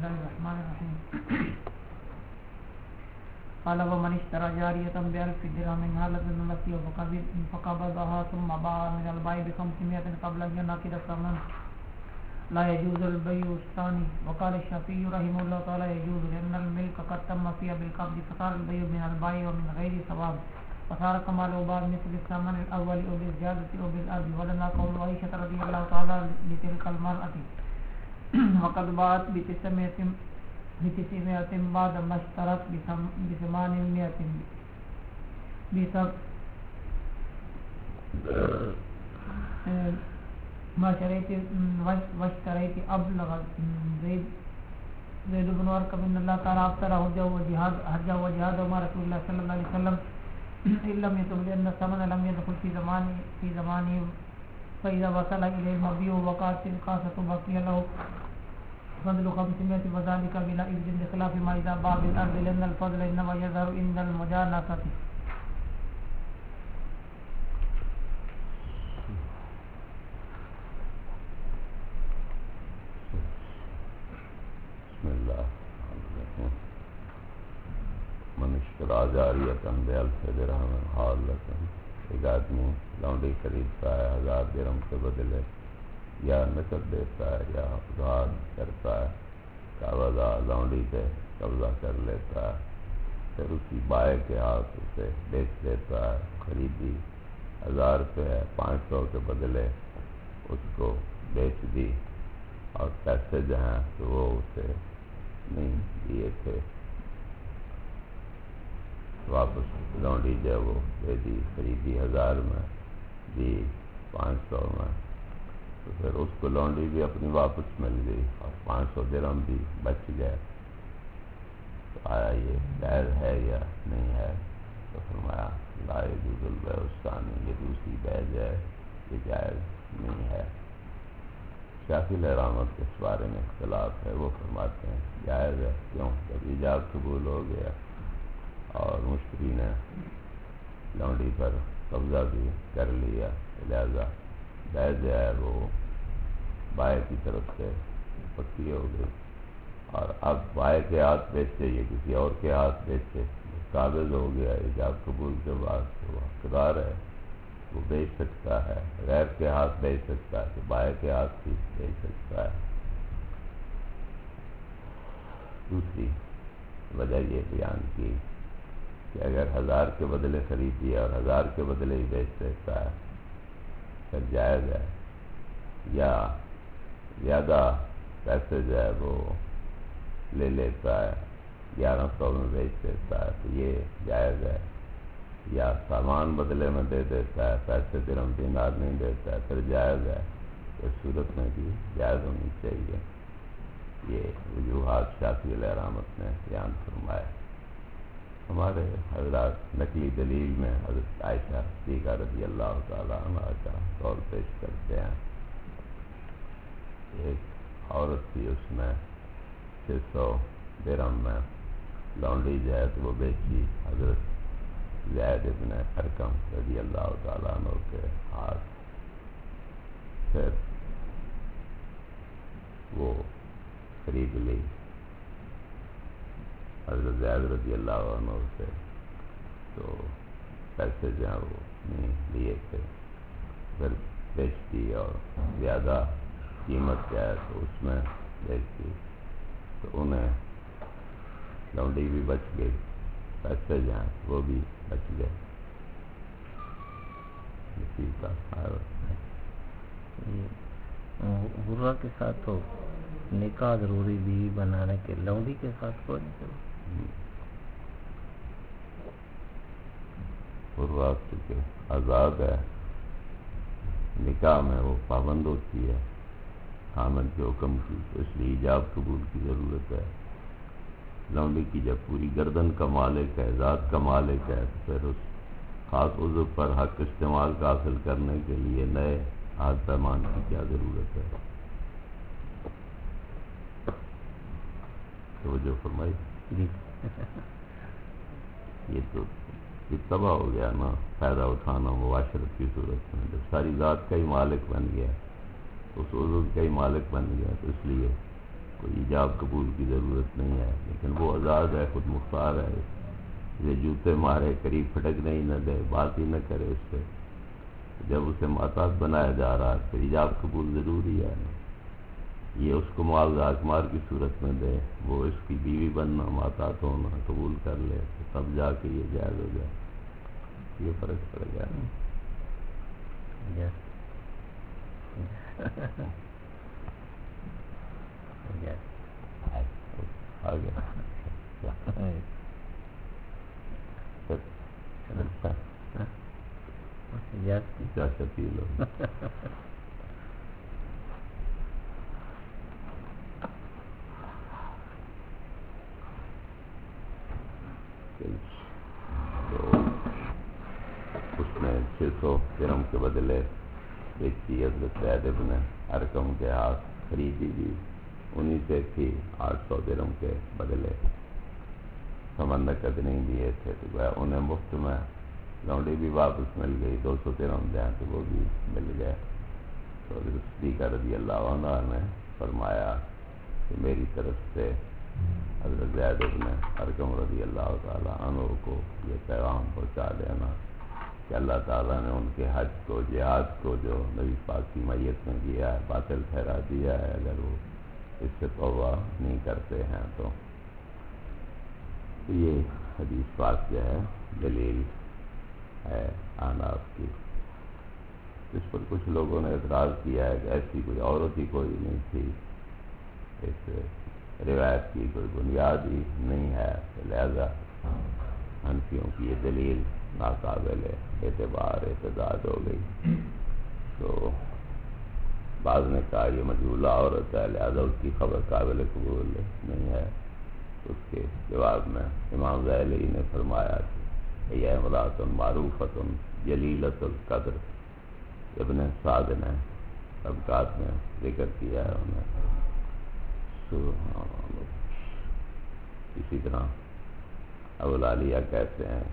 الله الرحمن الرحيم قال ومن اشترى جارية ب1000 درهم حالة المسيح فقبضها ثم باع من البيع ب500 قبل أن ينعقد الثمن لا يجوز البيع الثاني. وقال الشافعي رحمه الله تعالى يجوز لأن الملك قد تم فيها بالقبض فصار البيع من البيع ومن غير ثواب فصار كما لو باع مثل الثمن الأول أو بالزيادة أو بالأرض. ولنا قول عائشة رضي الله تعالى لتلك المرأة وقد باعت ب900 بعد ما اشترت ب800 ما شريت واشتريت أبلغ زيد بن أرقم إن الله تعالى أبطل حجه وجهاد وما رسول الله صلى الله عليه وسلم إن لم يتم لأن الثمن لم يدخل في زمانه فإذا وصل إليه المبيع وقعت القاصة بقي له فضل 500 وذلك بلا إذن بخلاف ما إذا باع بالأرض لأن الفضل إنما يظهر عند المجانسة. بسم اللہ من اشترى جاریۃ ب1000 درہم حالۃ. ایک آدمی لونڈی خریدتا ہے 1000 درہم کے بدلے یا نقد دیتا ہے یا ادھار کرتا ہے قبضہ لونڈی پہ قبضہ کر لیتا ہے پھر اسی بائے کے ہاتھ اسے بیچ دیتا ہے. خریدی 1000 روپے ہے 500 کے بدلے اس کو بیچ دی اور پیسے جو ہیں تو وہ اسے نہیں دیے تھے واپس لونڈی جو وہ دے دی. خریدی 1000 میں دی 500 میں تو پھر اس کو لونڈی بھی اپنی واپس مل گئی اور 500 درہم بھی بچ گئے. تو آیا یہ جائز ہے یا نہیں ہے؟ تو فرمایا لا یجوز البیع الثانی. یہ دوسری بیع ہے یہ جائز نہیں ہے. شافعی رحمت کے اس بارے میں اختلاف ہے. وہ فرماتے ہیں جائز ہے. کیوں؟ جب ایجاب قبول ہو گیا اور مشتری نے لونڈی پر قبضہ بھی کر لیا لہذا جائز ہے وہ بائے کی طرف سے پکی ہو گئی. اور اب بائے کے ہاتھ بیچے یہ کسی اور کے ہاتھ بیچے قابض ہو گیا ایجاب قبول کے بعد تو وہ حقدار ہے وہ بیچ سکتا ہے. غیر کے ہاتھ بیچ سکتا ہے تو بائے کے ہاتھ بھی بیچ سکتا ہے. دوسری وجہ یہ بیان کی کہ اگر 1000 کے بدلے خریدی ہے اور 1000 کے بدلے ہی بیچ سکتا ہے پھر جائز ہے. یا زیادہ پیسے جو ہے وہ لے لیتا ہے 1100 میں بیچ دیتا ہے تو یہ جائز ہے. یا سامان بدلے میں دے دیتا ہے پیسے درہم دینار نہیں دیتا ہے پھر جائز ہے. اس صورت میں بھی جائز ہونی چاہیے. یہ وجوہات شافعی علیہ رحمت نے بیان فرمائے. ہمارے حضرات نقلی دلیل میں حضرت عائشہ صدیقہ رضی اللہ تعالیٰ عنہ کا قول پیش کرتے ہیں. ایک عورت تھی اس میں 600 درہم میں لونڈی جو ہے تو وہ بیچی حضرت زید ابن ارقم رضی اللہ تعالیٰ عنہ کے ہاتھ. پھر وہ خرید لی حضرت زید رضی اللہ عنہ سے تو پیسے جو ہیں وہ نہیں لیے تھے. پھر بیچ دی اور زیادہ قیمت کیا ہے تو اس میں بیچ دی تو انہیں لونڈی بھی بچ گئی پیسے جو ہیں وہ بھی بچ گئے. اسی کا غرہ کے ساتھ تو نکاح ضروری بھی بنانے کے لونڈی کے ساتھ کوئی نہیں کرو. غرہ چونکہ آزاد ہے نکاح میں وہ پابند ہوتی ہے خامد کے حکم کی تو اس لیے ایجاب قبول کی ضرورت ہے. لونڈی کی جب پوری گردن کا مالک ہے ذات کا مالک ہے تو پھر اس خاص عضو پر حق استعمال کا حاصل کرنے کے لیے نئے ہاتھ پیمان کی کیا ضرورت ہے. تو جو فرمائی جی یہ تو تباہ ہو گیا نا فائدہ اٹھانا مباشرت کی صورت میں. جب ساری ذات کا ہی مالک بن گیا اس عضو کا ہی مالک بن گیا تو اس لیے کوئی ایجاب قبول کی ضرورت نہیں ہے، لیکن وہ آزاد ہے، خود مختار ہے، یہ جوتے مارے، قریب پھٹکنے ہی نہ دے، بات ہی نہ کرے اس سے. جب اسے محتاط بنایا جا رہا ہے پھر ایجاب قبول ضروری ہے نا. یہ اس کو معاوضہ اقمار کی صورت میں دے، وہ اس کی بیوی بننا، محتاط ہونا قبول کر لے، تو تب جا کے یہ جائز ہو جائے. یہ فرق پڑ گیا نا. آ گیا کیا شکیل ہو. تو اس نے 600 درہم کے بدلے بیچی، حضرت زید بن ارقم کے ہاتھ خریدی بھی، انہی سے تھی 800 درہم کے بدلے. ثمن نقد نہیں دیے تھے تو انہیں مفت میں لونڈی بھی واپس مل گئی. 200 درہم دیں تو وہ بھی مل گئے. تو حضرت صدیقہ رضی اللہ عنہ نے فرمایا کہ میری طرف سے حضرت زید بن ارقم رضی اللہ تعالیٰ عنہ کو یہ پیغام پہنچا دینا کہ اللہ تعالیٰ نے ان کے حج کو، جہاد کو جو نبی پاک کی میت میں کیا ہے، باطل ٹھہرا دیا ہے. اگر وہ اس سے توبہ نہیں کرتے ہیں تو یہ حدیث پاک جو ہے دلیل ہے احناف کی. اس پر کچھ لوگوں نے اعتراض کیا ہے کہ ایسی کوئی عورت ہی کوئی نہیں تھی، اس روایت کی کوئی بنیاد ہی نہیں ہے، لہذا حنفیوں کی یہ دلیل ناقابل اعتبار اعتداد ہو گئی. تو بعض نے کہا یہ مجہولہ عورت ہے، لہذا اس کی خبر قابل قبول نہیں ہے. اس کے جواب میں امام ذیلی نے فرمایا کہ یہ امرأۃ معروفۃ جلیلۃ القدر. ابن سعد نے طبقات میں ذکر کیا ہے انہیں. اسی طرح ابو العالیہ کہتے ہیں،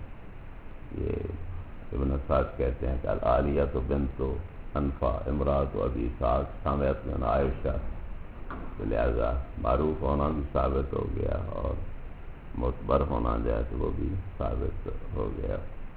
یہ ابن سعد کہتے ہیں کہ العالیہ تو بنت انفا امرأۃ ابی اسحاق سمعت من عائشہ. تو لہذا معروف ہونا بھی ثابت ہو گیا اور معتبر ہونا جائے تو وہ بھی ثابت ہو گیا.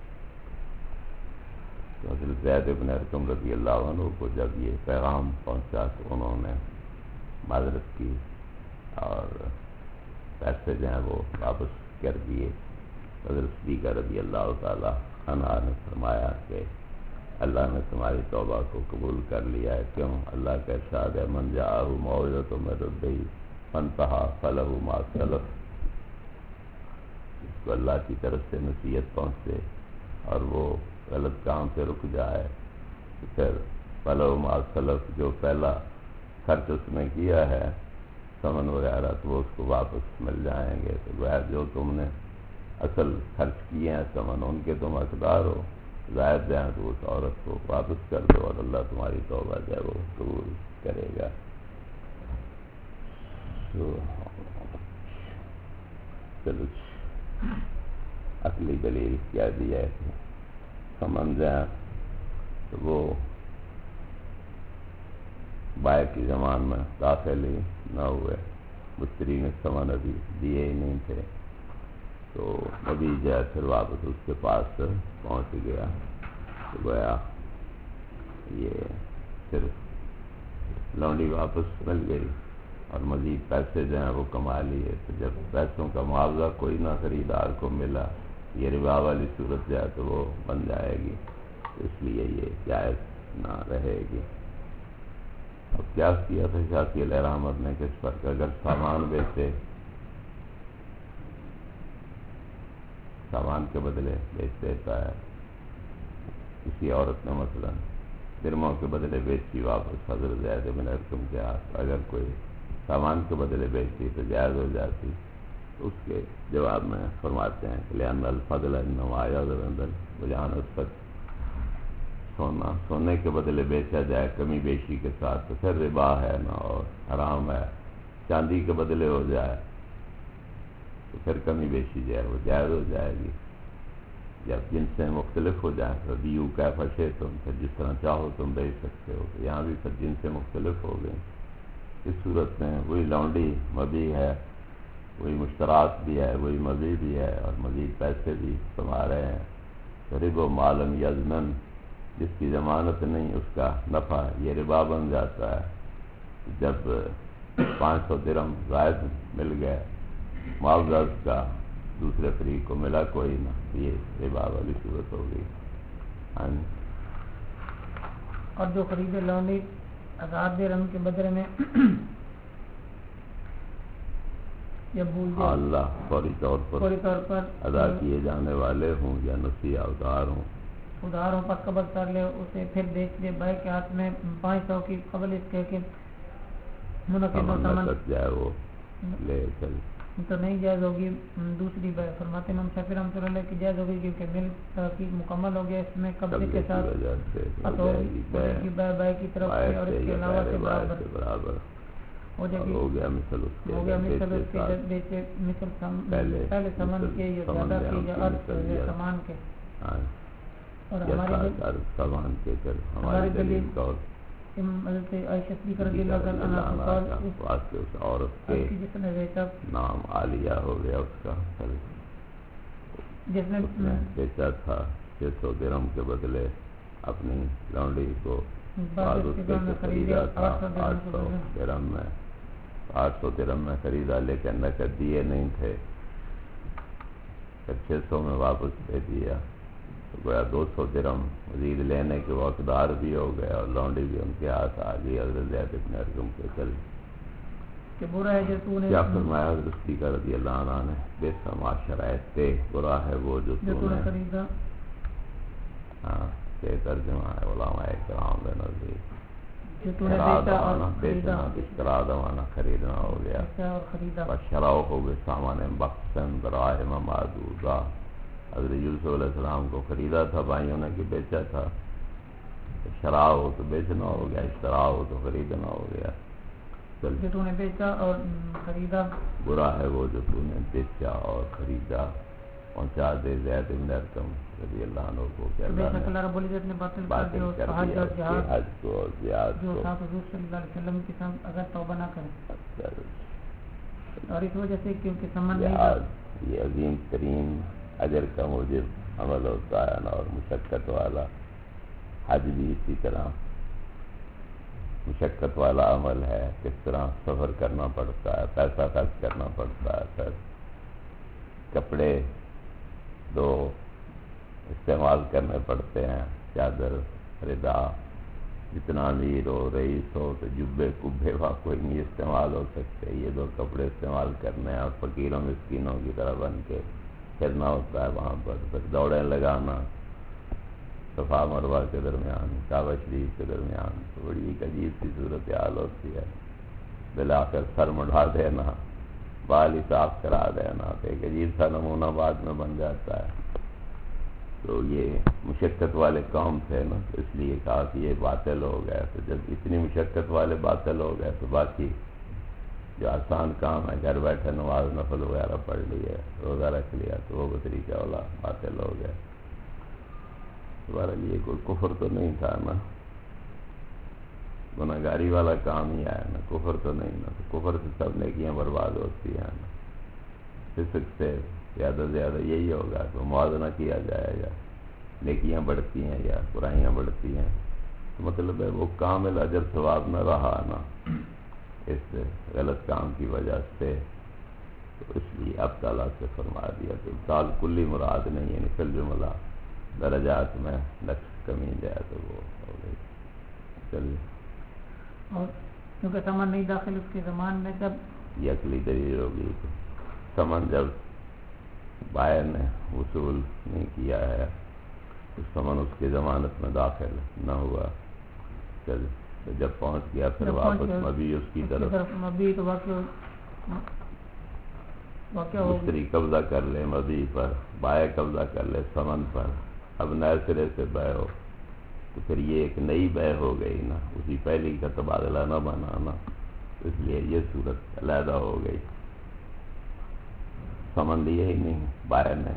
تو حضرت زید بن ارقم رضی اللہ عنہ کو جب یہ پیغام پہنچا تو انہوں نے معذرت کی اور پیسے جو ہیں وہ واپس کر دیے. حضرت صدیقہ رضی اللہ تعالی عنہا نے فرمایا کہ اللہ نے تمہاری توبہ کو قبول کر لیا ہے. کیوں؟ اللہ کا ارشاد ہے من جاءہ موعظۃ من ربہ فانتہی فلہ ما سلف. جس کو اللہ کی طرف سے نصیحت پہنچے اور وہ غلط کام سے رک جائے تو پھر فلہ ما سلف، جو پہلا خرچ اس نے کیا ہے ثمن وغیرہ تو وہ اس کو واپس مل جائیں گے. تو گویا جو تم نے اصل خرچ کیے ہیں ثمن، ان کے تم حقدار ہو، زائد جائیں تو اس عورت کو واپس کر دو اور اللہ تمہاری توبہ جو ہے وہ قبول کرے گا. چلو عقلی دلیل کیا دیا ہے کہ ثمن جائیں تو وہ بائع کی زمان میں داخل ہی نہ ہوئے، مشتری نے ثمن ابھی دیے ہی نہیں تھے. تو نبی جو ہے پھر واپس اس کے پاس پہنچ گیا. تو گویا یہ صرف لونڈی واپس مل گئی اور مزید پیسے جو ہیں وہ کما لیے. تو جب پیسوں کا معاوضہ کوئی نہ خریدار کو ملا، یہ ربا والی صورت جو ہے تو وہ بن جائے گی، اس لیے یہ جائز نہ رہے گی. اب کیا کیا تھا شافعی علیہ رحمت نے کہ اس پر کہ اگر سامان بیچے، سامان کے بدلے بیچ دیتا ہے، کسی عورت نے مثلا درموں کے بدلے بیچی واپس حضرت زید بن ارقم کے ہاتھ، اگر کوئی سامان کے بدلے بیچتی تو جائز ہو جاتی. اس کے جواب میں فرماتے ہیں کہ لأن الفضل انما يظهر عند البيان. سونے کے بدلے بیچا جائے کمی بیشی کے ساتھ تو پھر ربا ہے نا اور حرام ہے. چاندی کے بدلے ہو جائے تو پھر کمی بیشی جو ہے وہ جائز ہو جائے گی. جب جنسیں مختلف ہو جائیں تو بیو کیفا شئتم، پھر جس طرح چاہو تم بیچ سکتے ہو. تو یہاں بھی پھر جنسیں مختلف ہو گئیں اس صورت میں وہی لونڈی مبی ہے، وہی مشترات بھی ہے، وہی مبی بھی ہے، اور مزید پیسے بھی کما رہے ہیں۔ ربا معلوم یزمن، جس کی ضمانت نہیں اس کا نفع یہ ربا بن جاتا ہے۔ جب 500 درہم زائد مل گئے، معاوضہ اس کا دوسرے فریق کو ملا کوئی نہ، یہ ربا والی صورت ہو گئی۔ ہاں جی۔ اور جو خرید لونڈی 1000 درہم کے بدلے میں یا بھول جائے اللہ فوری طور پر ادا کیے جانے والے ہوں یا نسیہ ادھار ہوں، ادھاروں پر قبض کر لے اسے، پھر بیچ دے بھائی کے ہاتھ میں 500 کی قبل اس کے کہ منعقد و ثمن تک جائے وہ لے چل تو نہیں جائز ہوگی۔ دوسری بے فرماتے امام شافعی رحمۃ اللہ علیہ کی جائز ہوگی، کیونکہ مل تحقیق مکمل ہو گیا، اس میں قبضے کے ساتھ بے کی طرف سے، اور اس کے علاوہ سے برابر ہو جائے گی، ہو گیا مثل اس کے بیچے مثل پہلے سامان کے یا زیادہ کے یا عرض سامان کے، اور سامان کے ہماری دلیل کا حضرت عائشہ صدیقہ رضی اللہ عنہا واسطے اس عورت کے جس نے بیچا نام عالیہ ہو گیا اس کا، جس نے بیچا تھا 600 درہم کے بدلے اپنی لونڈی کو، بعد اس سے خریدا تھا 800 درہم میں، 800 درہم میں خریدا، لیکن نقد دیے نہیں تھے، پھر 600 میں واپس دے دیا، تو گویا 200 درہم مزید لینے کے وقتدار بھی ہو گئے، اور لونڈی بھی ان کے ہاتھ آ گئی حضرت زید بن ارقم کے چل۔ کہ برا ہے جو تو نے، کیا فرمایا حضرت صدیقہ رضی اللہ عنہ نے، بے سما شرائط تے، برا ہے وہ جو تو نے خریدا۔ ہاں، یہ ترجمہ ہے علماء کرام کے نزدیک، بیچنا اشترا دوانا خریدنا ہو گیا، شراؤ ہو گئے سامان بخشن دراہم معدودہ۔ حضرت یوسف علیہ السلام کو خریدا تھا بھائیوں نے کہ بیچا تھا، شراء ہو تو بیچنا ہو گیا، اشترا ہو تو خریدنا ہو گیا۔ جو تو نے بیچا اور خریدا، برا ہے وہ جو تو نے بیچا اور خریدا، پہنچا دے زید بن ارقم رضی اللہ عنہ کو کہ اللہ رب العزت نے باطل کر دیا حج کو اور جہاد کو، جو ساتھ حضور صلی اللہ علیہ وسلم کے ساتھ اگر توبہ نہ کرے، اور اس وجہ سے کیونکہ سمن نہیں، یہ عظیم ترین اجر کا موجب عمل ہوتا ہے نا، اور مشقت والا حج بھی اسی طرح مشقت والا عمل ہے، کس طرح سفر کرنا پڑتا ہے، پیسہ خرچ کرنا پڑتا ہے، پھر کپڑے دو استعمال کرنے پڑتے ہیں، چادر ردا، جتنا امیر ہو رئیس ہو تو جبے کبے وہاں کوئی نہیں استعمال ہو سکتے، یہ دو کپڑے استعمال کرنے ہیں، اور فقیروں مسکینوں کی طرح بن کے پھرنا ہوتا ہے وہاں پر، پھر دوڑیں لگانا صفا مروہ کے درمیان، کعبہ شریف کے درمیان، تو بڑی ایک عجیب سی صورتحال ہوتی ہے، بالآخر سر مڑا دینا، بال ہی صاف کرا دینا، تو ایک عجیب سا نمونہ بعد میں بن جاتا ہے۔ تو یہ مشقت والے کام تھے نا، تو اس لیے کہا کہ یہ باطل ہو گئے، تو جب اتنی مشقت والے باطل ہو گئے تو باقی جو آسان کام ہے، گھر بیٹھے نماز نفل وغیرہ پڑھ لی ہے، روزہ رکھ لیا، تو وہ طریقہ والا باطل ہو گیا۔ تمہارے لیے کوئی کفر تو نہیں تھا نا، گناہگاری والا کام ہی آیا نا، کفر تو نہیں نا، تو کفر سے سب نیکیاں برباد ہوتی ہیں نا، فسق سے زیادہ زیادہ یہی ہوگا تو موازنہ کیا جائے گا، نیکیاں بڑھتی ہیں یا برائیاں بڑھتی ہیں، تو مطلب ہے وہ کامل اجر ثواب نہ رہا نا اس غلط کام کی وجہ سے، تو اس لیے اب تعالیٰ سے فرما دیا کہ ابطال کلی مراد نہیں ہے، فی الجملہ درجات میں نقص کمی جائے تو وہ ہو گئی۔ چلیے، اور کیونکہ سمن نہیں داخل اس کے زمان میں، جب یہ اگلی دلیل ہوگی کہ سمن جب بائر نے وصول نہیں کیا ہے تو سمن اس کی ضمانت میں داخل نہ ہوا، چل تو جب پہنچ گیا پھر واپس مبی اس کی طرف مبی تو واقع مشتری قبضہ کر لے مبی پر، بائع قبضہ کر لے سمن پر، اب نئے سرے سے بے ہو تو پھر یہ ایک نئی بے ہو گئی نا، اسی پہلی کا تبادلہ نہ بنا نا، اس لیے یہ صورت علیحدہ ہو گئی، سمن لیے ہی نہیں بائع نے،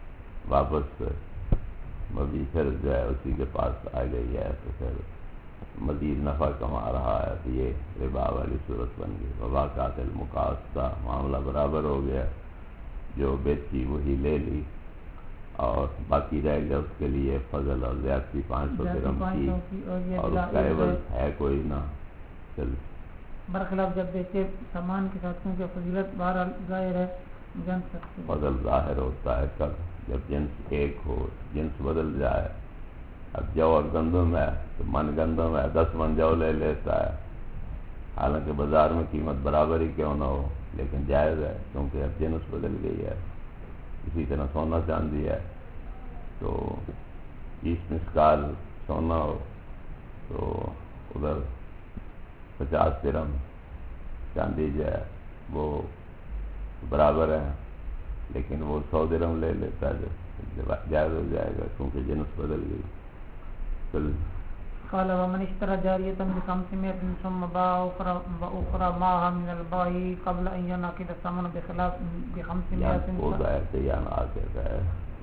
واپس مبی پھر جو ہے اسی کے پاس آ گئی ہے، تو پھر مزید نفع کما رہا ہے تو یہ ربا والی صورت بن گئی. وباقات المقاصدہ معاملہ برابر ہو گیا، جو بیچی وہی لے لی اور باقی رہ گیا اس کے لیے فضل اور زیادتی 500 درہم کی اور اس کا عوض ہے کوئی نہ. چل برخلاف جب بیچے سامان کے ساتھ، کیونکہ فضیلت بہرحال ظاہر ہے، جان سکتے فضل ظاہر ہوتا ہے کب جب جنس ایک ہو، جنس بدل جائے. اب جو اور گندم ہے تو من گندم ہے 10 من جو لے لیتا ہے، حالانکہ بازار میں قیمت برابر ہی کیوں نہ ہو، لیکن جائز ہے کیونکہ اب جنس بدل گئی ہے. اسی طرح سونا چاندی ہے تو 20 مسکال سونا ہو تو ادھر 50 درہم چاندی جو ہے وہ برابر ہے، لیکن وہ 100 درہم لے لیتا ہے، جائز ہو جائے گا کیونکہ جنس بدل گئی. چل قال ومن اشترى جارية ب500 ثم باع أخرى معها من البيع قبل أن ينعقد الثمن بخلاف ب500 خود آئے تھے یا نہ آتے گئے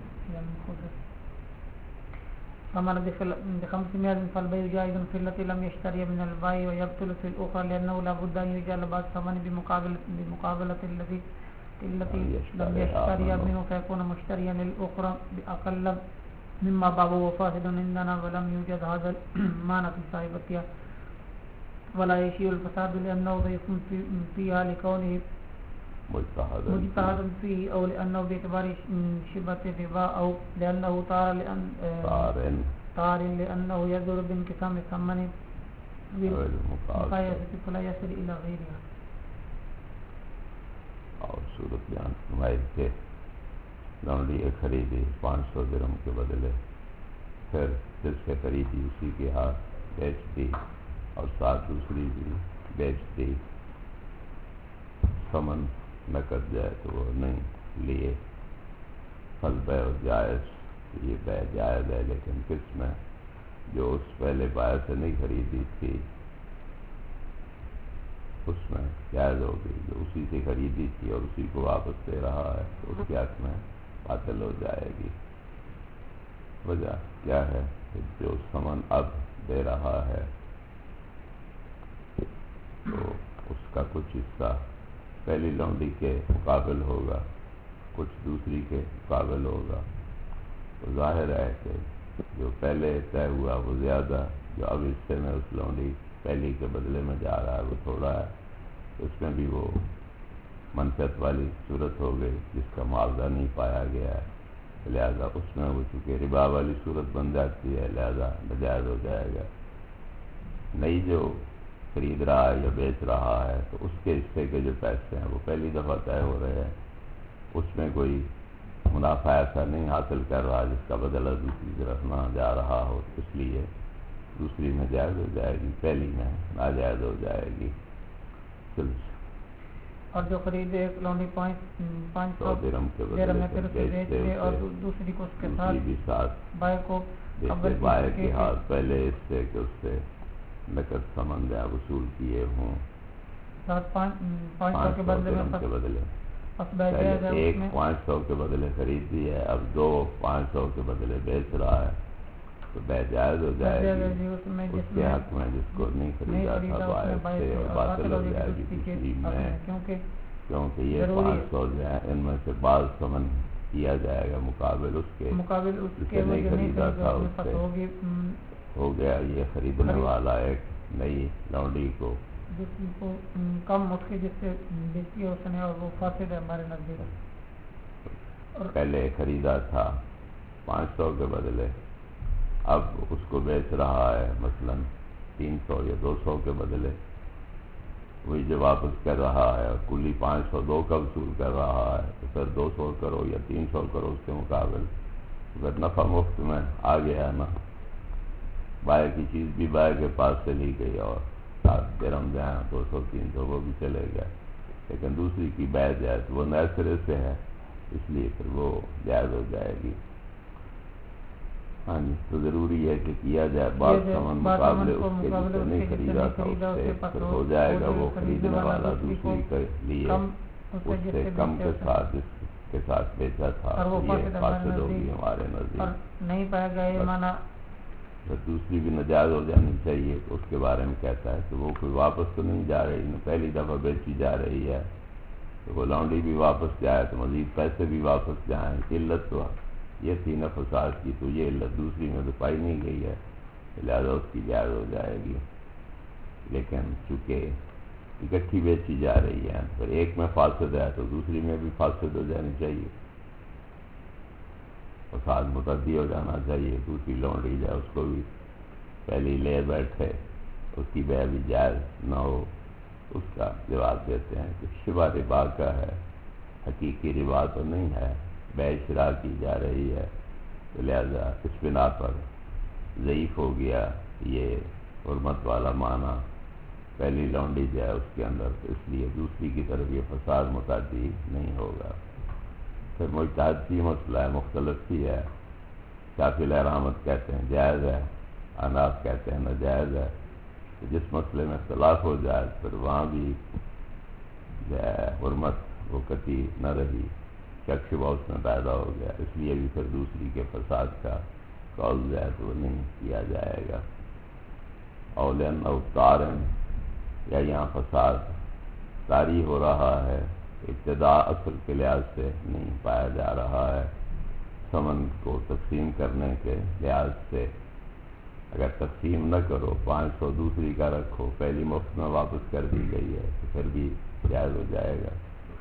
ثمن ب500 فالبيع جائز في التي لم يشتري من البيع ويبطل في الأخرى لأنه لا بد أن يجعل بعض الثمن بمقابلة التي لم يشتري منه فيكون مشتريا للأخرى بأقل مما بابه فاسد عندنا ولم يوجد هذا المعنى في صاحبتها ولا يشيء الفساد لأنه ضيف فيها لكونه مجتهد فيه أو لأنه باعتبار شبهة الربا أو لأنه طار لأنه يضر بانقسام الثمن بالمقايسة فلا يصل إلى غيرها. اور صورت بیان فرمائی تھے لونڈی خریدی 500 درہم کے بدلے، پھر جس سے خریدی اسی کے ہاتھ بیچ دی اور ساتھ دوسری بھی بیچ دی. ثمن نقد جائے تو وہ نہیں لیے. پھل بیع جائز، یہ بیع جائز ہے لیکن کس میں؟ جو اس پہلے بائر سے نہیں خریدی تھی اس میں جائز ہوگی. جو اسی سے خریدی تھی اور اسی کو واپس دے رہا ہے تو اس کے حق میں باطل ہو جائے گی. وجہ کیا ہے کہ جو ثمن اب دے رہا ہے تو اس کا کچھ حصہ پہلی لونڈی کے مقابل ہوگا، کچھ دوسری کے مقابل ہوگا. تو ظاہر ہے کہ جو پہلے طے ہوا وہ زیادہ، جو اب حصے میں اس لونڈی پہلی کے بدلے میں جا رہا ہے وہ تھوڑا ہے. اس میں بھی وہ منفعت والی صورت ہو گئی جس کا معاوضہ نہیں پایا گیا ہے، لہذا اس میں وہ چونکہ ربا والی صورت بن جاتی ہے لہذا ناجائز ہو جائے گا. نئی جو خرید رہا ہے یا بیچ رہا ہے تو اس کے حصے کے جو پیسے ہیں وہ پہلی دفعہ طے ہو رہے ہیں، اس میں کوئی منافع ایسا نہیں حاصل کر رہا جس کا بدلہ دوسری طرف نہ جا رہا ہو، اس لیے دوسری میں جائز ہو جائے گی، پہلی میں ناجائز ہو جائے گی. اور جو خریدے ایک لونڈی 500 درہم کے بدلے اور دوسری کو اس کے ساتھ بائے کو بائے کے ہاتھ پہلے اس سے کہ اس سے نقد ثمن وصول کیے ہوں 500 کے بدلے پہلے ایک 500 کے بدلے خرید دی ہے، اب دو 500 کے بدلے بیچ رہا ہے تو بیع جائز ہو جائے گی اس کے حق میں جس کو نہیں خریدا تھا بائے سے، اور باطل ہو جائے گی دوسری میں، کیونکہ یہ 500 جو ہے ان میں سے بعض ثمن کیا جائے گا مقابل اس کے جسے نہیں خریدا تھا اس سے ہو گیا. یہ خریدنے والا ایک نئی لونڈی کو دوسری کو کم اس کے جس سے بیچی ہے اس نے اور وہ فاسد ہے ہمارے نزدیک. پہلے خریدا تھا 500 کے بدلے، اب اس کو بیچ رہا ہے مثلا 300 یا 200 کے بدلے، وہی جو واپس کر رہا ہے اور کلی 502 کا وصول کر رہا ہے تو پھر 200 کرو یا 300 کرو اس کے مقابل. اگر نفع مفت میں آ گیا نا، بائے کی چیز بھی بائے کے پاس سے لی گئی اور 7 درہم جائیں 200 300 وہ بھی چلے گیا، لیکن دوسری کی بیع جائے تو وہ نئے سرے سے ہے اس لیے پھر وہ جائز ہو جائے گی. ہاں جی، تو ضروری ہے کہ کیا جائے بعض ثمن مقابلے اس کے جسے نہیں خریدا تھا اس سے، پھر ہو جائے گا وہ خریدنے والا دوسری کے لیے اس سے کم کے ساتھ جس کے ساتھ بیچا تھا، یہ فاسد ہوگی ہمارے نزدیک. نہیں پایا گیا یہ معنی پھر دوسری بھی ناجائز ہو جانی چاہیے، تو اس کے بارے میں کہتا ہے کہ وہ کوئی واپس تو نہیں جا رہی، پہلی دفعہ بیچی جا رہی ہے تو وہ لونڈی بھی واپس جائے تو مزید پیسے بھی واپس جائیں، علت تو یہ تھی نا فساد کی، تو یہ علت دوسری میں تو پائی نہیں گئی ہے، لہٰذا اس کی جائز ہو جائے گی۔ لیکن چونکہ اکٹھی بیچی جا رہی ہے، پھر ایک میں فاسد ہے تو دوسری میں بھی فاسد ہو جانی چاہیے، فساد متعدی ہو جانا چاہیے، دوسری لونڈی جائے اس کو بھی پہلی لے بیٹھے، اس کی بیع بھی جائز نہ ہو۔ اس کا جواب دیتے ہیں کہ شبہ ربا کا ہے، حقیقی ربا تو نہیں ہے، بیع شراء کی جا رہی ہے، تو لہذا اس بنا پر ضعیف ہو گیا یہ حرمت والا معنی، پہلی لونڈی جو ہے اس کے اندر، تو اس لیے دوسری کی طرف یہ فساد متعدی نہیں ہوگا۔ پھر مجتہد کی مسئلہ ہے، مختلف ہی ہے، شافعی رحمت کہتے ہیں جائز ہے، احناف کہتے ہیں ناجائز ہے، تو جس مسئلے میں اختلاف ہو جائے پھر وہاں بھی جو ہے حرمت وہ قطعی نہ رہی، شک شبہ اس میں پیدا ہو گیا، اس لیے بھی پھر دوسری کے فساد کا قول جو ہے تو وہ نہیں کیا جائے گا۔ اولین اوتارن، یا یہاں فساد طاری ہو رہا ہے، ابتدا اصل کے لحاظ سے نہیں پایا جا رہا ہے، ثمن کو تقسیم کرنے کے لحاظ سے اگر تقسیم نہ کرو، 500 دوسری کا رکھو، پہلی مفت میں واپس کر دی گئی ہے تو پھر بھی جائز ہو جائے گا،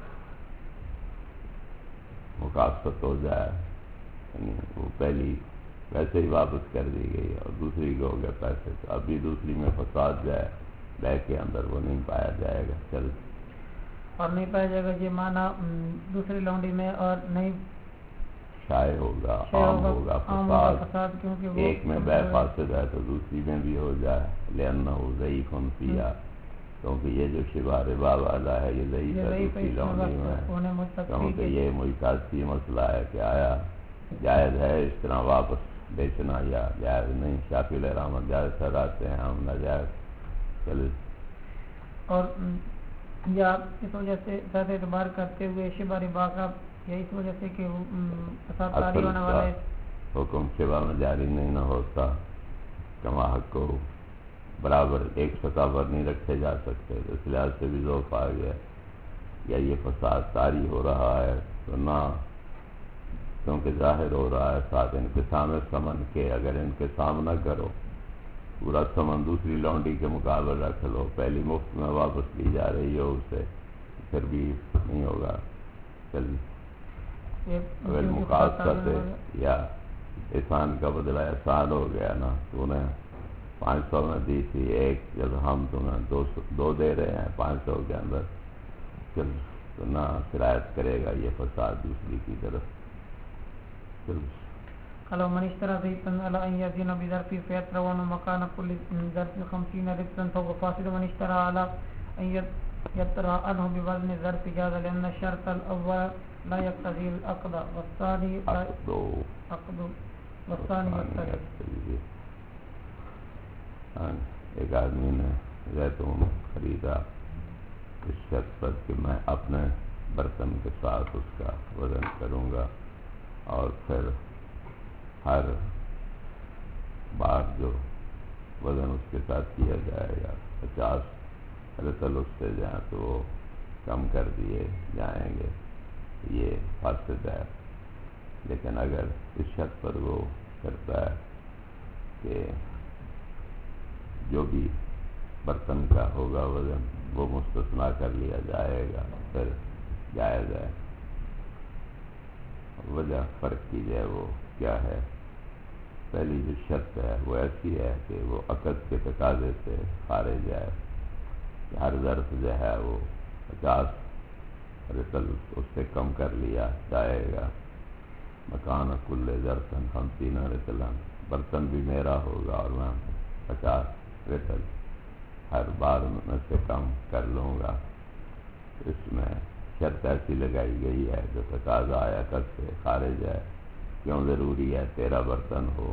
مکافات ہو جائے، یعنی وہ پہلی ویسے ہی واپس کر دی گئی اور دوسری کو ہو گیا پیسے، تو اب بھی دوسری میں فساد جائے، بیع کے اندر وہ نہیں پایا جائے گا، چل اور نہیں پایا جائے گا یہ معنی دوسری لونڈی میں، اور نہیں شائع ہوگا، عام ہوگا فساد، کیونکہ ایک میں بیع فاسد ہے تو دوسری میں بھی ہو جائے، لأنہ ضعیف فیہا، کیونکہ یہ جو شبہ ربا والا ہے یہ ضعیف ہے دوسری لونڈی میں، کیونکہ یہ مجتہد کی مسئلہ ہے کہ آیا جائز ہے اس طرح واپس بیچنا یا جائز نہیں، شافعی رحمت جائز ٹھہراتے ہیں، ہم ناجائز۔ چلے اور یا اس وجہ سے زیادہ اعتبار کرتے ہوئے شبہ ربا کا، یا اس وجہ سے کہ فساد طاری ہونے والے حکم شبہ میں جاری نہیں نہ ہوتا، کما حق کو برابر ایک سطح پر نہیں رکھے جا سکتے، اس لحاظ سے بھی ذوف آ گیا، یا یہ فساد طاری ہو رہا ہے تو نہ، کیونکہ ظاہر ہو رہا ہے ساتھ انقسام ثمن کے، اگر انقسام نہ کرو، پورا ثمن دوسری لونڈی کے مقابل رکھ لو، پہلی مفت میں واپس لی جا رہی ہو اسے، پھر بھی نہیں ہوگا۔ اگر مقاصد یا احسان کا بدلہ احسان ہو گیا نا، تو انہیں 500 میں دی تھی ایک، جب ہم تمہیں 200 دے رہے ہیں 500 کے اندر، چل تو نہ شرائط کرے گا یہ فساد دوسری کی طرف۔ قالوا من اشترى زيتا على أن يزين بظرف فيترون مكان كل ظرف 50 رطلا فهو فاسد، ومن اشترى على أن يترى عنه بوزن الظرف جاز، لأن الشرط الأول لا يقتضي العقد والثاني يقتضي۔ ایک آدمی نے زیتون خریدا اس شرط پر کہ میں اپنے برتن کے ساتھ اس کا وزن کروں گا، اور پھر ہر بار جو وزن اس کے ساتھ کیا جائے گا 50 رطل اس سے جائیں تو وہ کم کر دیے جائیں گے، یہ فاسد ہے۔ لیکن اگر اس شرط پر وہ کرتا ہے کہ جو بھی برتن کا ہوگا وزن وہ مستثنا کر لیا جائے گا، پھر جائز ہے۔ وجہ فرق کی جائے وہ کیا ہے؟ پہلی جو شرط ہے وہ ایسی ہے کہ وہ عقد کے تقاضے سے خارج ہے، کہ ہر ظرف جو ہے وہ 50 رطل اس سے کم کر لیا جائے گا، مکان کل ظرف 50 رطلا، برتن بھی میرا ہوگا اور میں 50 رطل ہر بار میں سے کم کر لوں گا۔ اس میں شرط ایسی لگائی گئی ہے جو تقاضا آیا عقد سے خارج ہے، کیوں ضروری ہے 13 برتن ہو؟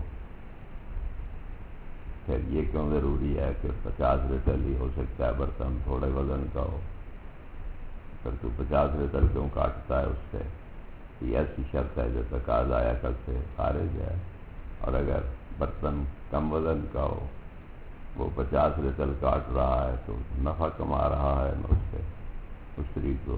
پھر یہ کیوں ضروری ہے کہ 50 رطل ہی ہو سکتا ہے برتن تھوڑے وزن کا ہو؟ پھر تو 50 رطل کیوں کاٹتا ہے اس سے؟ یہ ایسی شرط ہے جو تقاضا آیا عقد سے خارج ہے، اور اگر برتن کم وزن کا ہو، وہ 50 ریتل کاٹ رہا ہے تو نفع کما رہا ہے، نہ اس سے مشتری کو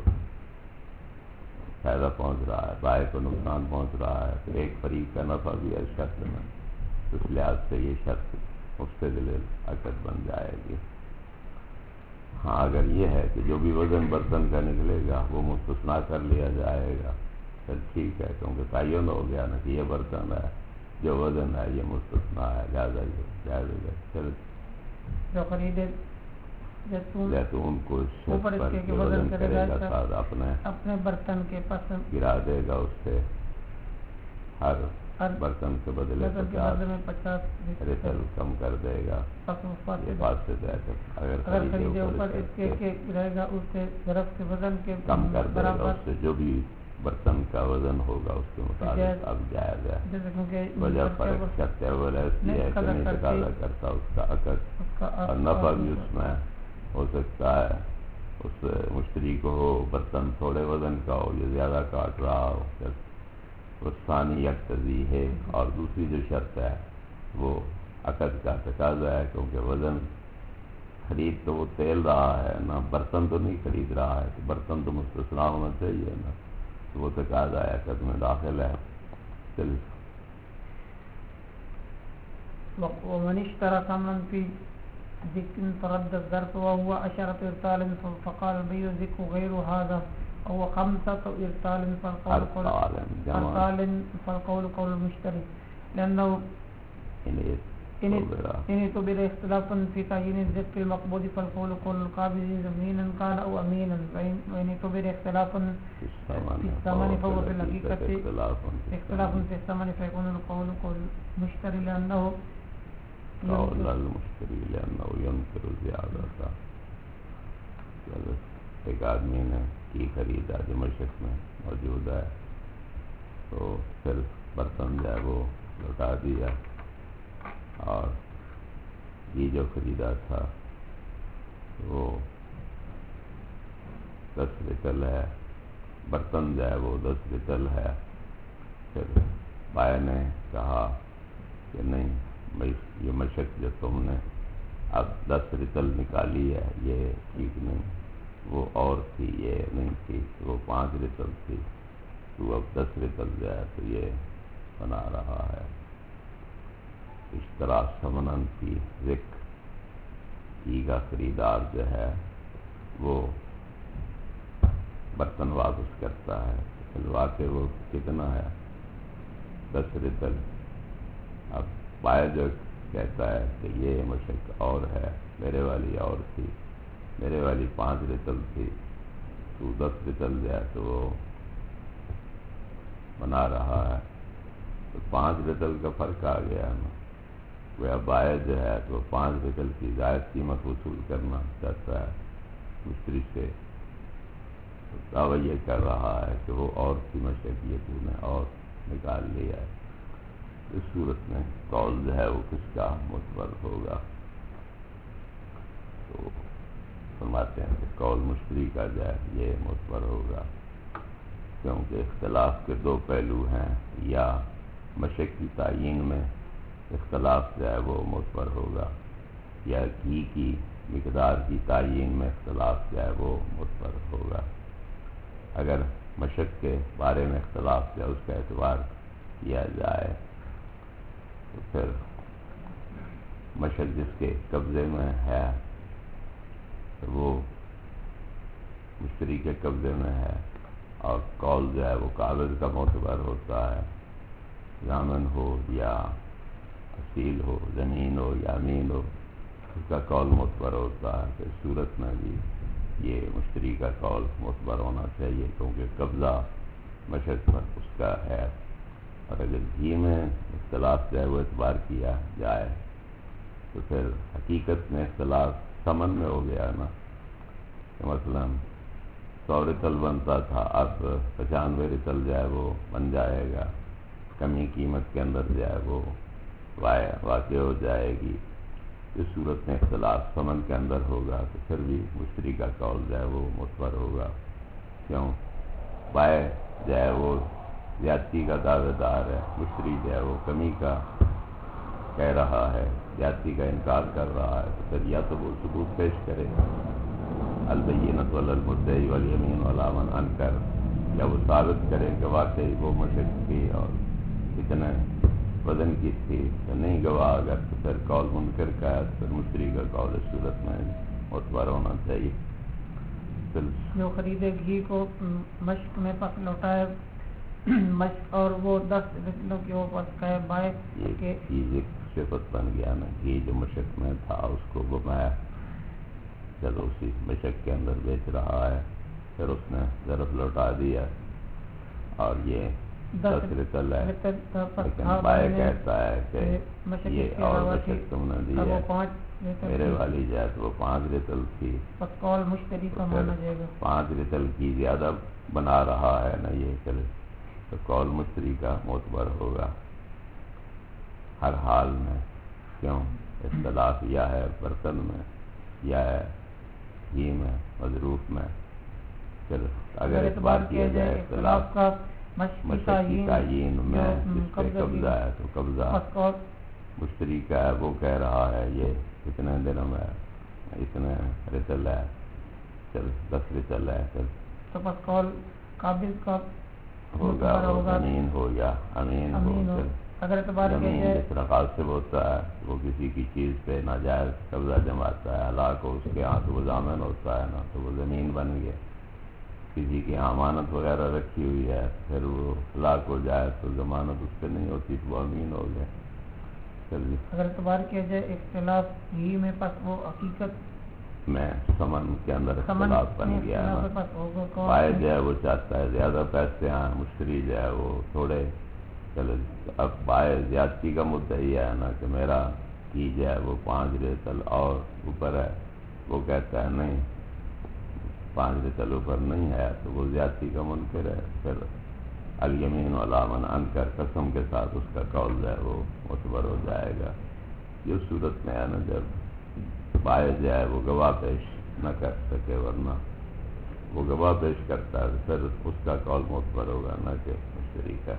فائدہ پہنچ رہا ہے، بائیں کو نقصان پہنچ رہا ہے، تو ایک فریق کا نفع بھی ہے شرط میں، اس لحاظ سے یہ شرط مستقل عقد بن جائے گی۔ ہاں اگر یہ ہے کہ جو بھی وزن برتن کا نکلے گا وہ مستثنا کر لیا جائے گا، پھر ٹھیک ہے، کیونکہ تعین ہو گیا نا کہ یہ برتن ہے، جو وزن ہے یہ مستثنا ہے، لہٰذا یہ جائز ہے۔ پھر جو خریدے زیتون کو اوپر اس کے وزن کرے گا ساتھ اپنے برتن کے پسند گرا دے گا، اس سے ہر برتن کے بدلے 50 ریتل کم کر دے گا، یہ فاسد ہے۔ اگر خریدے اوپر اس کے رہے گا، اس کے ضرب کے وزن کے کم کر دے گا، اس سے جو بھی برتن کا وزن ہوگا اس کے مطابق اب جائز ہے۔ وجہ فرق کرتے ہوئے اس لیے کہ نہیں تقاضا کرتا اس کا عقد، اور نفع بھی اس میں ہو سکتا ہے، اس مشتری کو ہو برتن تھوڑے وزن کا ہو، یہ زیادہ کاٹ رہا ہو، وہ ثانی یقتضی ہے۔ اور دوسری جو شرط ہے وہ عقد کا تقاضا ہے، کیونکہ وزن خرید تو وہ تیل رہا ہے نا، برتن تو نہیں خرید رہا ہے، تو برتن تو مستثنا ہونا چاہیے نا، تو وہ تقاضا عقد میں داخل ہے۔ ومن اشترى ثمنا في ذكر فرد الظرف وهو 10 إرطال فقال البيع ذكر غير هذا وهو 5 إرطال فالقول قول المشتري، لأنه إن اعتبر اختلافا في تعيين الذكر المقبوض فالقول قول القابض زمينا كان أو أمينا، وإن اعتبر اختلافا في الثمن فهو في الحقيقة اختلاف في الثمن فيكون القول قول المشتري لأنه ينكر زیادہ۔ ایک آدمی نے کی خریدا جو مشرق میں موجود ہے، تو پھر برتن جو ہے وہ لوٹا دیا، اور یہ جو خریدا تھا وہ 10 ریتل ہے، برتن جو ہے وہ 10 ریتل ہے۔ پھر بائے نے کہا کہ نہیں بھائی، یہ مشق جو تم نے اب 10 ریتل نکالی ہے یہ ٹھیک نہیں، وہ اور تھی، یہ نہیں تھی، وہ 5 ریتل تھی، تو اب 10 ریتل جو ہے تو یہ بنا رہا ہے۔ اشترا ثمناً فی ذکر، ای کا خریدار جو ہے وہ برتن واپس کرتا ہے، واقع وہ کتنا ہے 10 ریتل۔ اب بائے جو کہتا ہے کہ یہ مشق اور ہے، میرے والی اور تھی، میرے والی 5 ریتل تھی، تو 10 ریتل جو ہے تو وہ بنا رہا ہے، تو 5 ریتل کا فرق آ گیا نا۔ وہ بائے جو ہے تو 5 ریتل کی زائد قیمت وصول کرنا چاہتا ہے مشتری سے، تو دعویٰ یہ کر رہا ہے کہ وہ اور کی مشق یہ تو نے اور نکال لیا ہے۔ اس صورت میں قول جو ہے وہ کس کا معتبر ہوگا؟ تو فرماتے ہیں کہ قول مشتری کا جو ہے یہ معتبر ہوگا، کیونکہ اختلاف کے 2 پہلو ہیں، یا مشق کی تعیین میں اختلاف جو ہے وہ معتبر ہوگا، یا گھی کی مقدار کی تعیین میں اختلاف جو ہے وہ معتبر ہوگا۔ اگر مشق کے بارے میں اختلاف جو ہے اس کا اعتبار کیا جائے تو پھر مشق جس کے قبضے میں ہے تو وہ مشتری کے قبضے میں ہے، اور قول جو ہے وہ قابض کا معتبر ہوتا ہے، ضامن ہو یا اصیل ہو، زمین ہو یا امین ہو، اس کا قول معتبر ہوتا ہے۔ تو اس صورت میں بھی یہ مشتری کا قول معتبر ہونا چاہیے، کیونکہ قبضہ مشق پر اس کا ہے۔ اور اگر گھی میں اختلاف جو ہے وہ اعتبار کیا جائے تو پھر حقیقت میں اختلاف ثمن میں ہو گیا نا، کہ مثلا 100 ریتل بنتا تھا، اب 95 ریتل جو ہے وہ بن جائے گا، کمی قیمت کے اندر جو ہے وہ واقع ہو جائے گی۔ اس صورت میں اختلاف ثمن کے اندر ہوگا تو پھر بھی مشتری کا قول جو ہے وہ معتبر ہوگا، کیوں بائے جو ہے وہ زیادتی کا دعوے دار ہے، مشتری جو ہے وہ کمی کا کہہ رہا ہے، زیادتی کا انکار کر رہا ہے، تو پھر یا تو وہ ثبوت پیش کرے، البینۃ علی المدعی والیمین علی من انکر، یا وہ ثابت کرے کہ واقعی وہ مشق تھی اور اتنے وزن کی تھی، تو نہیں گواہ اگر تو پھر قول منکر کا ہے، تو پھر مشتری کا قول اس صورت میں معتبر ہونا چاہیے۔ جو خریدے گھی کو مشق میں پس لوٹائے مشق اور وہ 10 رتلوں کے اوپر کہے بائے کہ یہ صفت بن گیا نا، گھی جو مشق میں تھا اس کو گھمایا، چلو اسی مشق کے اندر بیچ رہا ہے، پھر اس نے ظرف لوٹا دیا اور یہ 10 رتل ہے، لیکن بائے کہتا ہے کہ یہ اور مشق تم نے دی ہے، میرے والی جائے تو وہ 5 رتل تھی، پس قول مشتری کا مانا جائے گا، 5 رتل کی زیادہ بنا رہا ہے نا یہ، چلے تو قول مشتری کا معتبر ہوگا ہر حال میں۔ کیوں؟ اختلاف یا ہے برتن میں یا ہے گھی میں، مظروف میں، پھر اگر اعتبار کیا جائے اختلاف کا مشق کی تعیین میں جس پہ قبضہ ہے تو قبضہ مشتری کا ہے، وہ کہہ رہا ہے یہ اتنے دنوں میں اتنے رتل ہے، چل 10 رتل ہے، پھر تو پس قول قابل کا ہوگا، امین ہو یا امین ہو، اگر اعتبار کیا زمین جائے جس طرح قاصب ہوتا ہے وہ کسی کی چیز پہ ناجائز قبضہ جماتا ہے، ہلاک ہو اس کے ہاں تو وہ ضامن ہوتا ہے نا، تو وہ زمین بن گیا۔ کسی کی امانت وغیرہ رکھی ہوئی ہے، پھر وہ ہلاک ہو جائے تو ضمانت اس پہ نہیں ہوتی تو وہ امین ہو گیا۔ چلیے، اگر اعتبار کیا جائے اختلاف ہی میں پس وہ حقیقت میں سمن کے اندر اختلاف بن گیا نا، بائے جو ہے وہ چاہتا ہے زیادہ پیسے آئیں، مشتری جو ہے وہ تھوڑے، چلے اب بائے زیادتی کا مدعی ہے نا کہ میرا کی جو ہے وہ 5 رتل اور اوپر ہے، وہ کہتا ہے نہیں 5 رتل اوپر نہیں ہے، تو وہ زیادتی کا منکر ہے، پھر الیمین علی من انکر، قسم کے ساتھ اس کا قول جو ہے وہ معتبر ہو جائے گا۔ یہ صورت میں ہے نا جب بائے جو ہے وہ گواہ پیش نہ کر سکے، ورنہ وہ گواہ پیش کرتا ہے پھر اس کا قول معتبر ہوگا نہ کہ مشتری کا۔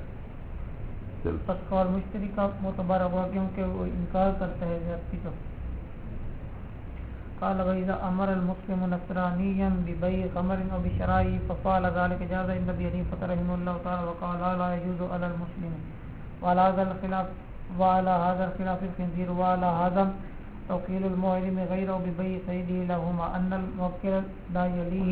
پس قول مشتری کا معتبر ہوگا کیونکہ وہ انکار کرتا ہے زیادتی کا۔ قال وَإِذَا أَمَرَ الْمُسْلِمُ نَصْرَانِيًّا بِبَيْعِ خَمْرٍ أَوْ بِشِرَائِهِ فَفَعَلَ ذَلِكَ جَازَ عِنْدَ أَبِي حَنِيفَةَ رَحِمَهُ اللَّهُ تَعَالَى وَقَالَ لَا يَجُوزُ عَلَى الْمُسْلِمِ وَعَلَى هَذَا الْخِلَافِ الْخِنْزِيرُ وَعَلَى هَذَا تَوْكِيلُ الْمُعْلِمِ غَيْرَهُ بِبَيْعِ صَيْدِهِ لَهُ مَعَ أَنَّ الْمُوَكِّلَ لَا يَلِيهِ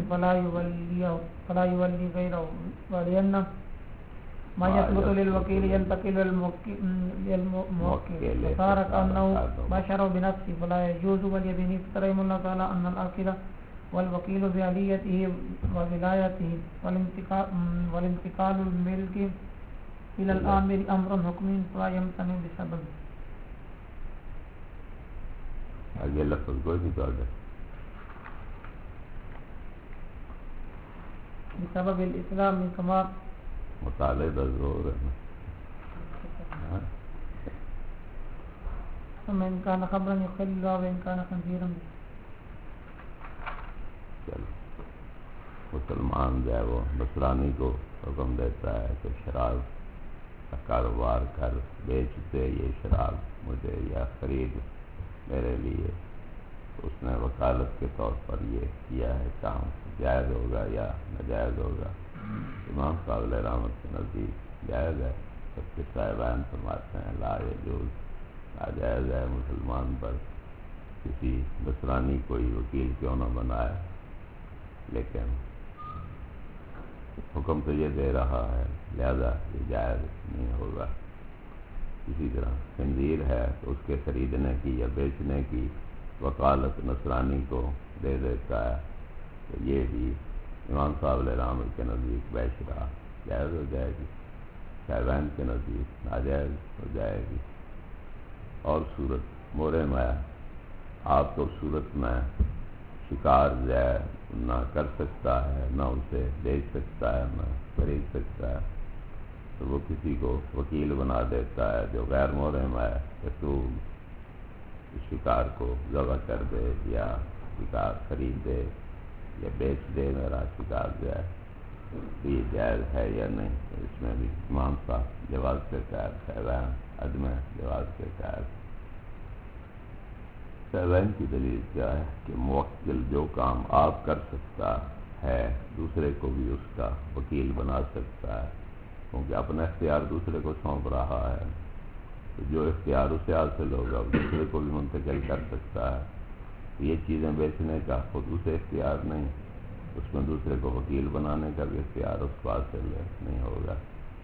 فَلَا يُوَلِّي غَيْرَهُ وَلِأَنَّ ما يثبت للوكيل ينتقل للموكل فصار كأنه بشره بنفسه فلا يجوز وليبني رحمه الله تعالى أن الآكل والوكيل بآليته وولايته والانتقال الملك إلى الآمر أمر حكمي فلا يمتنع بسبب آگے لفظ کوئی بھی تو بسبب الإسلام من كما مطالعہ ضرور ہے من كان خبرا يخل الله وإن كان خنزيرا۔ چلو، مسلمان جو ہے وہ نصرانی کو حکم دیتا ہے کہ شراب کا کاروبار کر، بیچ دے یہ شراب مجھے یا خرید میرے لیے، اس نے وکالت کے طور پر یہ کیا ہے کام، جائز ہوگا یا ناجائز ہوگا؟ امام صاحب علیہ رحمت کے نزدیک جائز ہے، سب کے صاحبان فرماتے ہیں لا یجوز، ناجائز ہے مسلمان پر کسی نصرانی کوئی وکیل کیوں نہ بنائے، لیکن حکم تو یہ دے رہا ہے لہذا یہ جائز نہیں ہوگا۔ اسی طرح خنزیر ہے تو اس کے خریدنے کی یا بیچنے کی وکالت نصرانی کو دے دیتا ہے، تو یہ بھی امام صاحب علیہ رحمت کے نزدیک بیچ رہا جائز ہو جائے گی، صاحبین کے نزدیک ناجائز ہو جائے گی۔ اور صورت مورے میں آپ تو صورت میں شکار جو ہے نہ کر سکتا ہے، نہ اسے بیچ سکتا ہے، نہ خرید سکتا ہے، تو وہ کسی کو وکیل بنا دیتا ہے جو غیر محرم ہے کہ تو شکار کو ذبح کر دے یا شکار خرید دے یا بیچ دے، میرا شکار جو ہے کہ یہ جائز ہے یا نہیں. اس میں بھی امام صاحب جواز کے قائل صاحبین عدم جواز کے قائل. صاحبین کی دلیل کیا ہے کہ موکل جو کام آپ کر سکتا ہے دوسرے کو بھی اس کا وکیل بنا سکتا ہے، کیونکہ اپنا اختیار دوسرے کو سونپ رہا ہے، تو جو اختیار اسے حاصل ہوگا دوسرے کو بھی منتقل کر سکتا ہے. یہ چیزیں بیچنے کا خود اسے اختیار نہیں، اس میں دوسرے کو وکیل بنانے کا بھی اختیار اس کو حاصل نہیں ہوگا.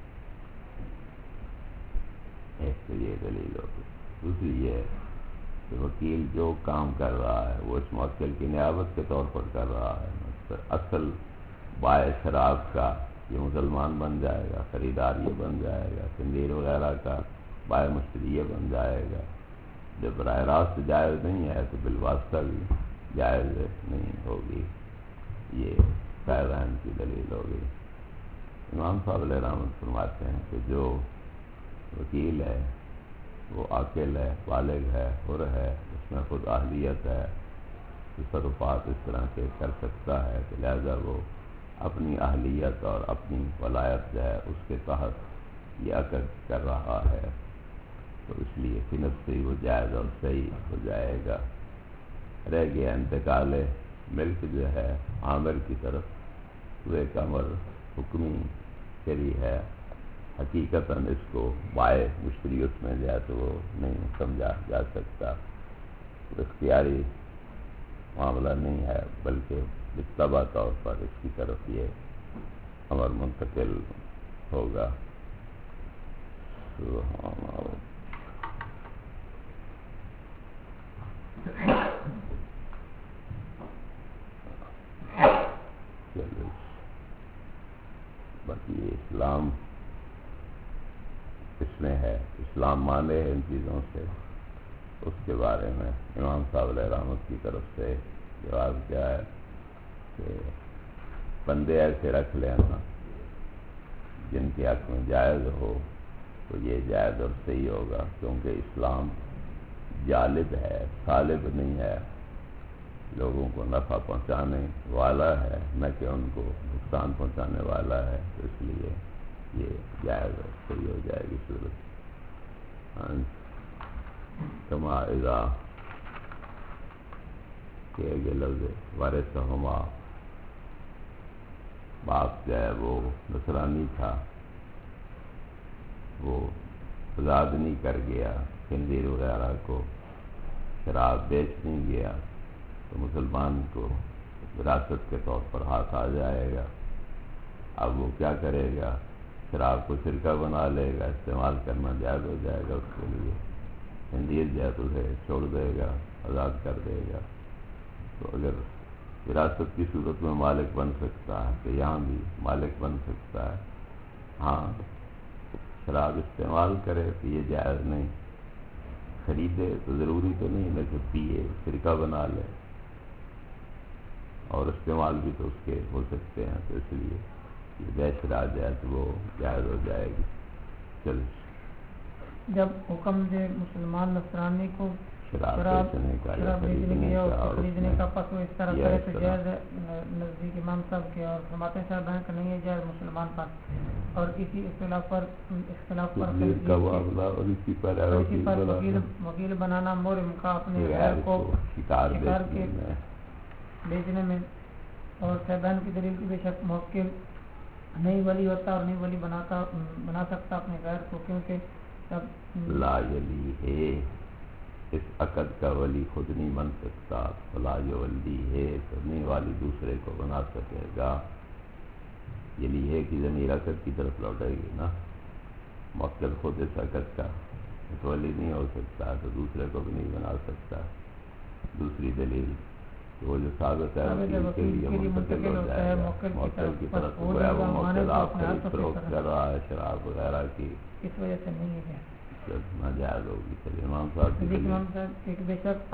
ایک تو یہ دلیل ہوگی. دوسری یہ ہے کہ وکیل جو کام کر رہا ہے وہ اس موکل کی نیابت کے طور پر کر رہا ہے. اصل بائع شراب کا یہ مسلمان بن جائے گا، خریدار یہ بن جائے گا، خنزیر وغیرہ کا بائع مشتری یہ بن جائے گا. جب براہ راست جائز نہیں ہے تو بالواسطہ بھی جائز نہیں ہوگی. یہ قائلین کی دلیل ہوگی. امام صاحب علیہ رحمت فرماتے ہیں کہ جو وکیل ہے وہ عاقل ہے، بالغ ہے، حر ہے، اس میں خود اہلیت ہے، تصرفات اس طرح کے کر سکتا ہے، تو لہذا وہ اپنی اہلیت اور اپنی ولایت جو ہے اس کے تحت یہ عقد کر رہا ہے، تو اس لیے فنت سے ہی وہ جائز اور صحیح ہو جائے گا. رہ گیا انتقال ملک جو ہے عامر کی طرف، وہ ایک امر حکمی شرعی ہے. حقیقتاً اس کو بائع مشتری اس میں جائے تو وہ نہیں سمجھا جا سکتا. اختیاری معاملہ نہیں ہے، بلکہ بالطبع طور پر اس کی طرف یہ امر منتقل ہوگا. سبحان اللہ. باقی اسلام اس میں ہے، اسلام مانے ہے ان چیزوں سے، اس کے بارے میں امام صاحب علیہ رحمت کی طرف سے جواب کیا ہے کہ بندے ایسے رکھ لینا جن کے حق میں جائز ہو تو یہ جائز اور صحیح ہوگا، کیونکہ اسلام جالب ہے، طالب نہیں ہے، لوگوں کو نفع پہنچانے والا ہے، نہ کہ ان کو نقصان پہنچانے والا ہے. تو اس لیے یہ جائز اور صحیح ہو جائے گی صورت. کما اذا کہ یہ لفظ وارثہما، باپ جو ہے وہ نصرانی تھا، وہ آزاد نہیں کر گیا، خنزیر وغیرہ کو شراب بیچ نہیں گیا، تو مسلمان کو وراثت کے طور پر ہاتھ آ جائے گا. اب وہ کیا کرے گا؟ شراب کو سرکہ بنا لے گا، استعمال کرنا جائز ہو جائے گا اس کے لیے. خنزیر جو ہے تو اسے چھوڑ دے گا، آزاد کر دے گا. تو اگر وراثت کی صورت میں مالک بن سکتا ہے تو یہاں بھی مالک بن سکتا ہے. ہاں شراب استعمال کرے تو یہ جائز نہیں، خریدے تو ضروری تو نہیں لیکن پیے، سرکہ بنا لے، اور استعمال بھی تو اس کے ہو سکتے ہیں. تو اس لیے یہ بے شراب جائے تو وہ جائز ہو جائے گی. چل جب حکم دے مسلمان نصرانی کو شراب بیچنے کا یا خریدنے کا اور خریدنے کا پس وہ اس طرح کرے تو جائز ہے نزدیک امام صاحب کے، اور فرماتے صاحب ہیں کہ نہیں ہے جائز مسلمان پر. اور اسی اختلاف پر وکیل بنانا مورم کا اپنے غیر کو شکار کے بیچنے میں. اور صاحبان کی دلیل کی بے شک موکل نہیں ولی ہوتا اور نہیں ولی بنا سکتا اپنے غیر کو، کیونکہ لا یلی ہے، اس عقد کا ولی خود نہیں بن سکتا. فلا یولی ہے تو نہیں والی دوسرے کو بنا سکے گا. یلی ہے کہ ضمیر عقد کی طرف لوٹے گی نا. موکل خود اس عقد کا ولی نہیں ہو سکتا تو دوسرے کو بھی نہیں بنا سکتا. دوسری دلیل وہ جو ثابت ہے کے لیے منتقل ہو جائے گا موکل کی طرف. وہ موکل آپ خرید فروخت کر رہا ہے شراب وغیرہ کی، اس وجہ سے نہیں ہے ناجائز ہوگی. چلیے امام صاحب ایک بے شک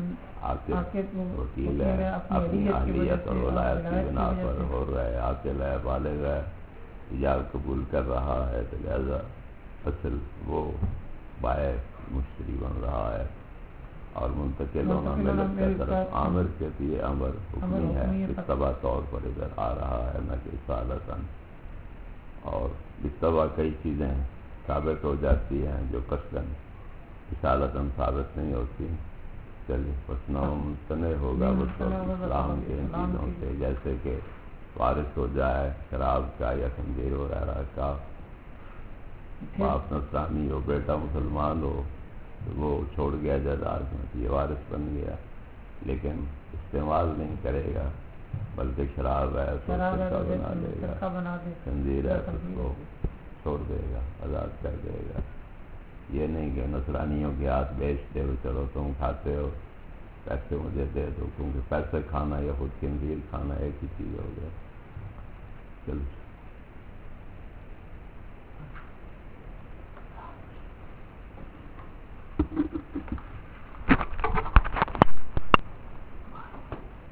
وکیل ہے، اپنی اہلیت اور ولایت کی بنا پر ہو رہا ہے، عاقل ہے، بالغ ہے، ایجاب قبول کر رہا ہے، تو لہذا اصل وہ بائع مشتری بن رہا ہے. اور منتقل ہونا ملت کا طرف عامر کہتی ہے، امر حکمی ہے، اتباع طور پر ادھر آ رہا ہے نہ کہ اصالتاً. اور اتباع کئی چیزیں ثابت ہو جاتی ہیں جو قصداً اصالتاً ثابت نہیں ہوتی. چلیے پسنا ممتنع ہوگا اس وقت اسلام کے ان چیزوں سے، جیسے کہ وارث ہو جائے شراب کا یا خنزیر وغیرہ کا، باپ نصرانی ہو بیٹا مسلمان ہو تو وہ چھوڑ گیا جائیداد میں، یہ وارث بن گیا، لیکن استعمال نہیں کرے گا بلکہ شراب ہے تو سرکہ بنا لے گا، خنزیر ہے تو اس کو چھوڑ دے گا، آزاد کر دے گا. یہ نہیں کہ نصرانیوں کے ہاتھ بیچ دے، چلو تم کھاتے ہو پیسے مجھے دے دو، کیونکہ پیسے کھانا یا خود خنزیر کھانا ایک ہی چیز ہو گیا. چلو